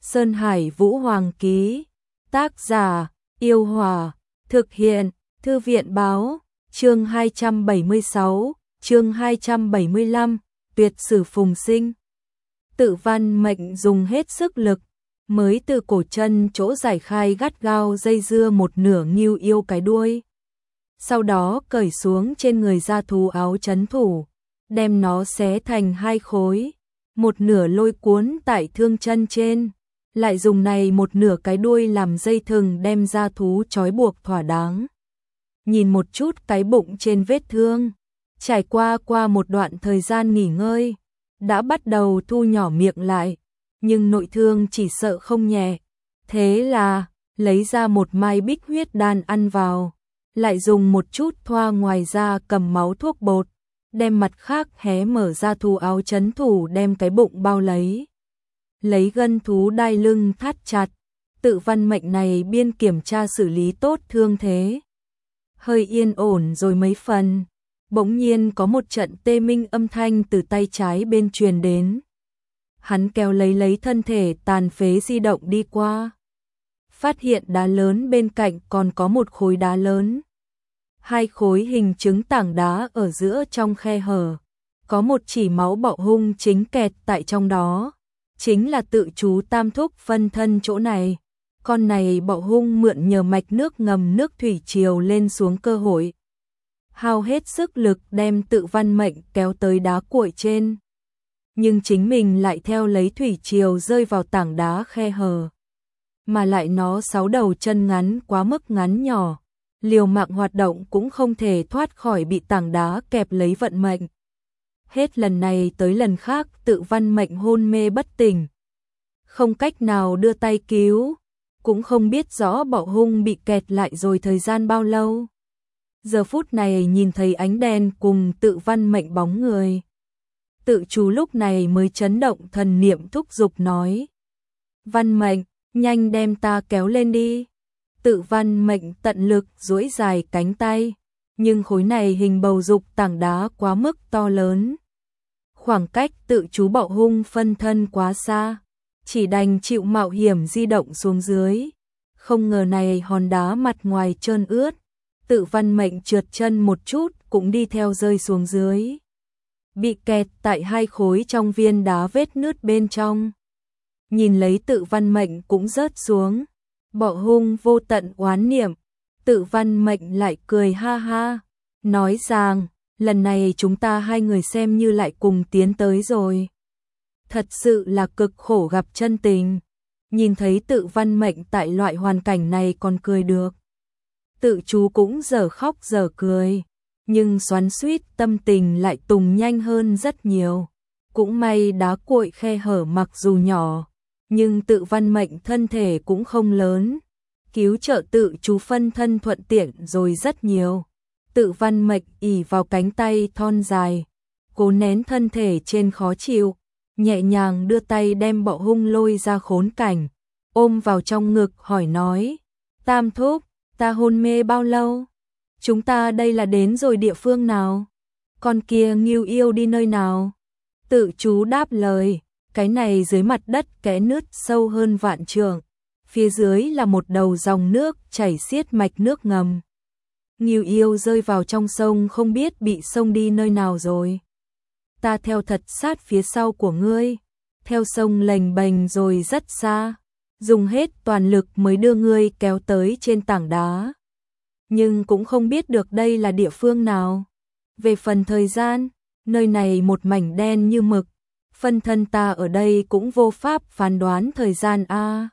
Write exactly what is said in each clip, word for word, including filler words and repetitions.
Sơn Hải Vũ Hoàng ký. Tác giả: Yêu Hòa. Thực hiện: Thư viện báo. Chương hai trăm bảy mươi sáu, chương hai trăm bảy mươi lăm, tuyệt sử phùng sinh. Tự Văn Mệnh dùng hết sức lực, mới từ cổ chân chỗ giải khai gắt gao dây dưa một nửa Ngưu Yêu cái đuôi. Sau đó cởi xuống trên người da thú áo trấn thủ, đem nó xé thành hai khối, một nửa lôi cuốn tại thương chân trên, lại dùng này một nửa cái đuôi làm dây thừng đem da thú trói buộc thỏa đáng. Nhìn một chút cái bụng trên vết thương, trải qua qua một đoạn thời gian nghỉ ngơi, đã bắt đầu thu nhỏ miệng lại, nhưng nội thương chỉ sợ không nhẹ. Thế là, lấy ra một mai bích huyết đan ăn vào, lại dùng một chút thoa ngoài ra cầm máu thuốc bột, đem mặt khác hé mở ra thú áo trấn thủ đem cái bụng bao lấy. Lấy gân thú đai lưng thắt chặt, Tự Văn Mệnh này biên kiểm tra xử lý tốt thương thế. Hơi yên ổn rồi mấy phần, bỗng nhiên có một trận tê minh âm thanh từ tay trái bên truyền đến. Hắn kéo lấy lấy thân thể tàn phế di động đi qua. Phát hiện đá lớn bên cạnh còn có một khối đá lớn. Hai khối hình trứng tảng đá ở giữa trong khe hở. Có một chỉ máu bọ hung chính kẹt tại trong đó. Chính là tự chú Tam Thúc phân thân chỗ này. Con này bọ hung mượn nhờ mạch nước ngầm nước thủy triều lên xuống cơ hội. Hao hết sức lực đem Tự Văn Mệnh kéo tới đá cuội trên. Nhưng chính mình lại theo lấy thủy triều rơi vào tảng đá khe hở. Mà lại nó sáu đầu chân ngắn quá mức ngắn nhỏ. Liều mạng hoạt động cũng không thể thoát khỏi bị tảng đá kẹp lấy vận mệnh. Hết lần này tới lần khác Tự Văn Mệnh hôn mê bất tỉnh. Không cách nào đưa tay cứu. Cũng không biết rõ bọ hung bị kẹt lại rồi thời gian bao lâu. Giờ phút này nhìn thấy ánh đèn cùng Tự Văn Mệnh bóng người. Tự chú lúc này mới chấn động thần niệm thúc giục nói. Văn Mệnh, nhanh đem ta kéo lên đi. Tự Văn Mệnh tận lực duỗi dài cánh tay. Nhưng khối này hình bầu dục tảng đá quá mức to lớn. Khoảng cách tự chú bọ hung phân thân quá xa. Chỉ đành chịu mạo hiểm di động xuống dưới. Không ngờ này hòn đá mặt ngoài trơn ướt. Tự Văn Mệnh trượt chân một chút cũng đi theo rơi xuống dưới. Bị kẹt tại hai khối trong viên đá vết nứt bên trong. Nhìn lấy Tự Văn Mệnh cũng rớt xuống. Bọ hung vô tận oán niệm. Tự Văn Mệnh lại cười ha ha. Nói rằng, lần này chúng ta hai người xem như lại cùng tiến tới rồi. Thật sự là cực khổ gặp chân tình. Nhìn thấy Tự Văn Mệnh tại loại hoàn cảnh này còn cười được. Tự chú cũng giờ khóc giờ cười. Nhưng xoắn xuýt tâm tình lại tùng nhanh hơn rất nhiều. Cũng may đá cuội khe hở mặc dù nhỏ. Nhưng Tự Văn Mệnh thân thể cũng không lớn. Cứu trợ tự chú phân thân thuận tiện rồi rất nhiều. Tự Văn Mệnh ỉ vào cánh tay thon dài. Cố nén thân thể trên khó chịu. Nhẹ nhàng đưa tay đem bọ hung lôi ra khốn cảnh. Ôm vào trong ngực hỏi nói. Tam Thúc, ta hôn mê bao lâu? Chúng ta đây là đến rồi địa phương nào? Con kia Ngưu Yêu đi nơi nào? Tự chú đáp lời. Cái này dưới mặt đất kẽ nứt sâu hơn vạn trượng. Phía dưới là một đầu dòng nước chảy xiết mạch nước ngầm. Ngưu Yêu rơi vào trong sông không biết bị sông đi nơi nào rồi. Ta theo thật sát phía sau của ngươi. Theo sông lềnh bềnh rồi rất xa. Dùng hết toàn lực mới đưa ngươi kéo tới trên tảng đá. Nhưng cũng không biết được đây là địa phương nào. Về phần thời gian, nơi này một mảnh đen như mực. Phân thân ta ở đây cũng vô pháp phán đoán thời gian a.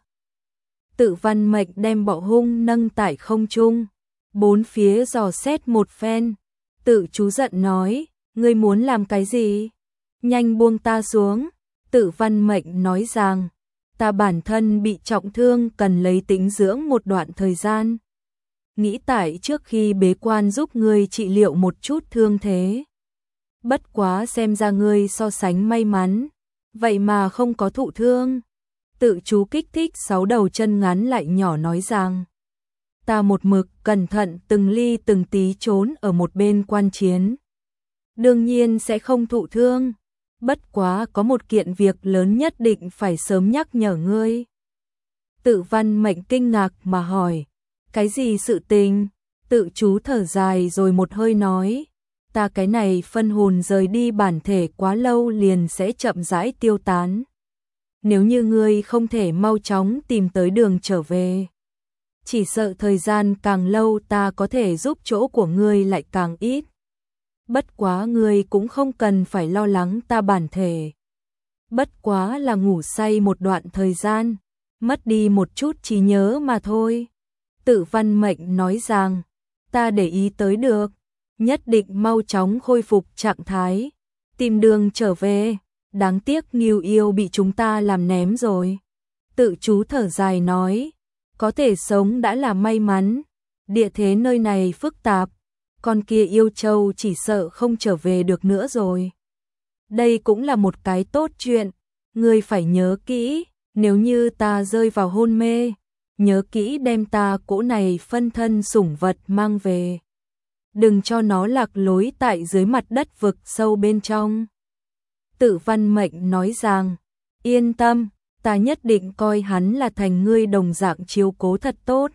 Tự Văn Mệnh đem bọ hung nâng tại không trung. Bốn phía dò xét một phen. Tự chú giận nói, ngươi muốn làm cái gì? Nhanh buông ta xuống. Tự Văn Mệnh nói rằng, ta bản thân bị trọng thương cần lấy tĩnh dưỡng một đoạn thời gian. Nghĩ tại trước khi bế quan giúp ngươi trị liệu một chút thương thế. Bất quá xem ra ngươi so sánh may mắn, vậy mà không có thụ thương. Tự chú kích thích sáu đầu chân ngắn lại nhỏ nói rằng, ta một mực cẩn thận từng ly từng tí trốn ở một bên quan chiến. Đương nhiên sẽ không thụ thương, bất quá có một kiện việc lớn nhất định phải sớm nhắc nhở ngươi. Tự Văn Mệnh kinh ngạc mà hỏi, cái gì sự tình? Tự chú thở dài rồi một hơi nói, ta cái này phân hồn rời đi bản thể quá lâu liền sẽ chậm rãi tiêu tán. Nếu như ngươi không thể mau chóng tìm tới đường trở về, chỉ sợ thời gian càng lâu ta có thể giúp chỗ của ngươi lại càng ít. Bất quá ngươi cũng không cần phải lo lắng ta bản thể. Bất quá là ngủ say một đoạn thời gian, mất đi một chút trí nhớ mà thôi. Tự Văn Mệnh nói rằng, ta để ý tới được, nhất định mau chóng khôi phục trạng thái, tìm đường trở về. Đáng tiếc Ngưu Yêu bị chúng ta làm ném rồi. Tự chú thở dài nói, có thể sống đã là may mắn, địa thế nơi này phức tạp, con kia yêu châu chỉ sợ không trở về được nữa rồi. Đây cũng là một cái tốt chuyện, ngươi phải nhớ kỹ, nếu như ta rơi vào hôn mê, nhớ kỹ đem ta cỗ này phân thân sủng vật mang về. Đừng cho nó lạc lối tại dưới mặt đất vực sâu bên trong. Tự Văn Mệnh nói rằng, yên tâm, ta nhất định coi hắn là thành ngươi đồng dạng chiếu cố thật tốt.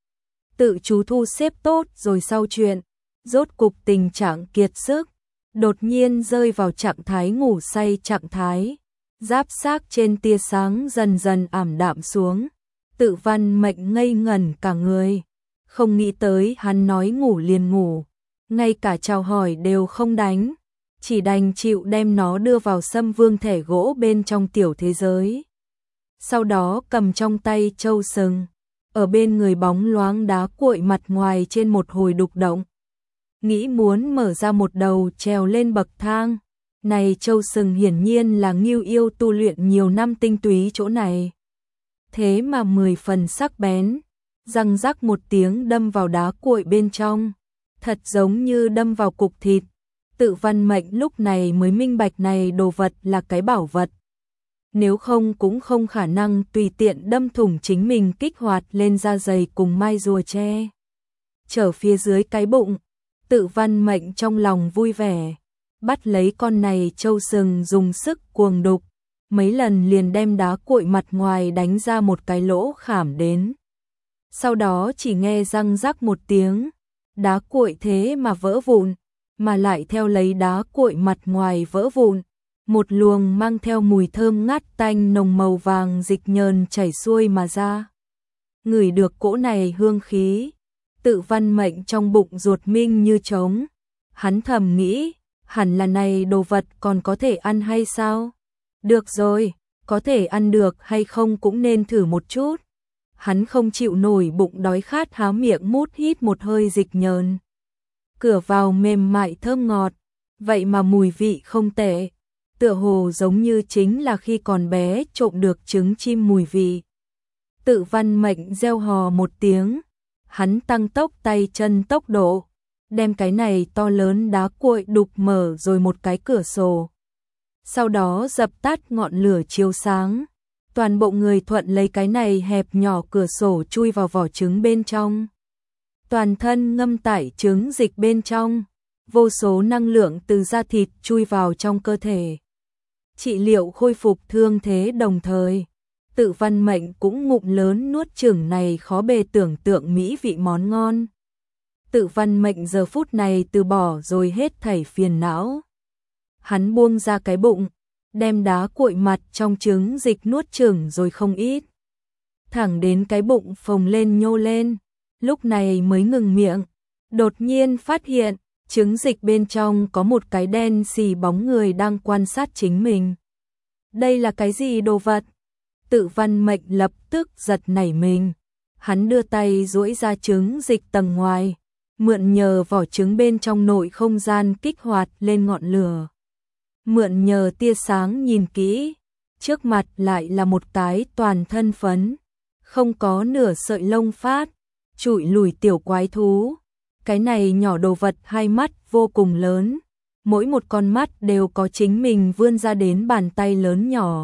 Tự chú thu xếp tốt rồi sau chuyện, rốt cục tình trạng kiệt sức, đột nhiên rơi vào trạng thái ngủ say trạng thái, giáp xác trên tia sáng dần dần ảm đạm xuống. Tự Văn Mệnh ngây ngẩn cả người, không nghĩ tới hắn nói ngủ liền ngủ, ngay cả chào hỏi đều không đánh, chỉ đành chịu đem nó đưa vào Sâm Vương thể gỗ bên trong tiểu thế giới. Sau đó cầm trong tay châu sừng, ở bên người bóng loáng đá cuội mặt ngoài trên một hồi đục động. Nghĩ muốn mở ra một đầu trèo lên bậc thang, này châu sừng hiển nhiên là Ngưu Yêu tu luyện nhiều năm tinh túy chỗ này. Thế mà mười phần sắc bén, răng rắc một tiếng đâm vào đá cuội bên trong, thật giống như đâm vào cục thịt. Tự Văn Mệnh lúc này mới minh bạch này đồ vật là cái bảo vật. Nếu không cũng không khả năng tùy tiện đâm thủng chính mình kích hoạt lên da dày cùng mai rùa tre. Trở phía dưới cái bụng, Tự Văn Mệnh trong lòng vui vẻ, bắt lấy con này châu sừng dùng sức cuồng đục, mấy lần liền đem đá cuội mặt ngoài đánh ra một cái lỗ khảm đến. Sau đó chỉ nghe răng rắc một tiếng, đá cuội thế mà vỡ vụn, mà lại theo lấy đá cuội mặt ngoài vỡ vụn, một luồng mang theo mùi thơm ngát tanh nồng màu vàng dịch nhờn chảy xuôi mà ra. Ngửi được cỗ này hương khí, Tự Văn Mệnh trong bụng ruột minh như trống. Hắn thầm nghĩ, hẳn là này đồ vật còn có thể ăn hay sao? Được rồi, có thể ăn được hay không cũng nên thử một chút. Hắn không chịu nổi bụng đói khát há miệng mút hít một hơi dịch nhờn. Cửa vào mềm mại thơm ngọt, vậy mà mùi vị không tệ, tựa hồ giống như chính là khi còn bé trộm được trứng chim mùi vị. Tự Văn Mệnh reo hò một tiếng, hắn tăng tốc tay chân tốc độ, đem cái này to lớn đá cuội đục mở rồi một cái cửa sổ. Sau đó dập tắt ngọn lửa chiếu sáng, toàn bộ người thuận lấy cái này hẹp nhỏ cửa sổ chui vào vỏ trứng bên trong. Toàn thân ngâm tải trứng dịch bên trong, vô số năng lượng từ da thịt chui vào trong cơ thể. Trị liệu khôi phục thương thế đồng thời, Tự Văn Mệnh cũng ngụm lớn nuốt chửng này khó bề tưởng tượng mỹ vị món ngon. Tự Văn Mệnh giờ phút này từ bỏ rồi hết thảy phiền não. Hắn buông ra cái bụng, đem đá cuội mặt trong trứng dịch nuốt chửng rồi không ít. Thẳng đến cái bụng phồng lên nhô lên, lúc này mới ngừng miệng, đột nhiên phát hiện, trứng dịch bên trong có một cái đen xì bóng người đang quan sát chính mình. Đây là cái gì đồ vật? Tự Văn Mệnh lập tức giật nảy mình. Hắn đưa tay duỗi ra trứng dịch tầng ngoài, mượn nhờ vỏ trứng bên trong nội không gian kích hoạt lên ngọn lửa. Mượn nhờ tia sáng nhìn kỹ, trước mặt lại là một cái toàn thân phấn, không có nửa sợi lông phát, trụi lùi tiểu quái thú. Cái này nhỏ đồ vật hai mắt vô cùng lớn, mỗi một con mắt đều có chính mình vươn ra đến bàn tay lớn nhỏ.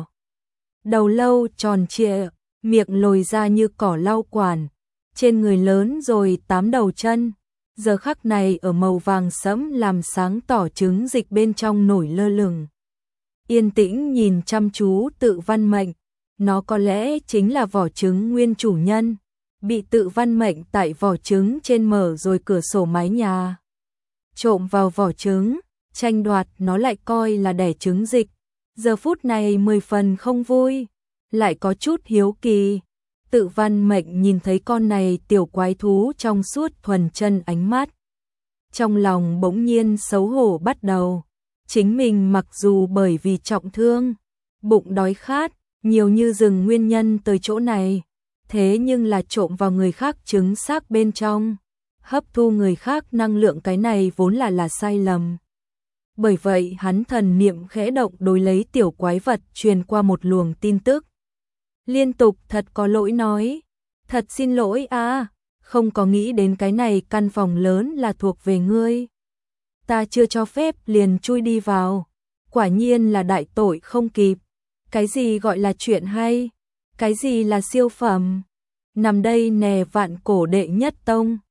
Đầu lâu tròn trịa, miệng lồi ra như cỏ lau quản, trên người lớn rồi tám đầu chân. Giờ khắc này ở màu vàng sẫm làm sáng tỏ trứng dịch bên trong nổi lơ lửng. Yên tĩnh nhìn chăm chú Tự Văn Mệnh, nó có lẽ chính là vỏ trứng nguyên chủ nhân, bị tự văn mệnh tại vỏ trứng trên mở rồi cửa sổ mái nhà. Trộm vào vỏ trứng, tranh đoạt nó lại coi là đẻ trứng dịch. Giờ phút này mười phần không vui, lại có chút hiếu kỳ. Tự văn mệnh nhìn thấy con này tiểu quái thú trong suốt thuần chân ánh mắt. Trong lòng bỗng nhiên xấu hổ bắt đầu. Chính mình mặc dù bởi vì trọng thương, bụng đói khát, nhiều như rừng nguyên nhân tới chỗ này. Thế nhưng là trộm vào người khác trứng xác bên trong. Hấp thu người khác năng lượng, cái này vốn là là sai lầm. Bởi vậy hắn thần niệm khẽ động đối lấy tiểu quái vật truyền qua một luồng tin tức. Liên tục thật có lỗi nói. Thật xin lỗi à, không có nghĩ đến cái này căn phòng lớn là thuộc về ngươi. Ta chưa cho phép liền chui đi vào. Quả nhiên là đại tội không kịp. Cái gì gọi là chuyện hay? Cái gì là siêu phẩm? Nằm đây nè vạn cổ đệ nhất tông.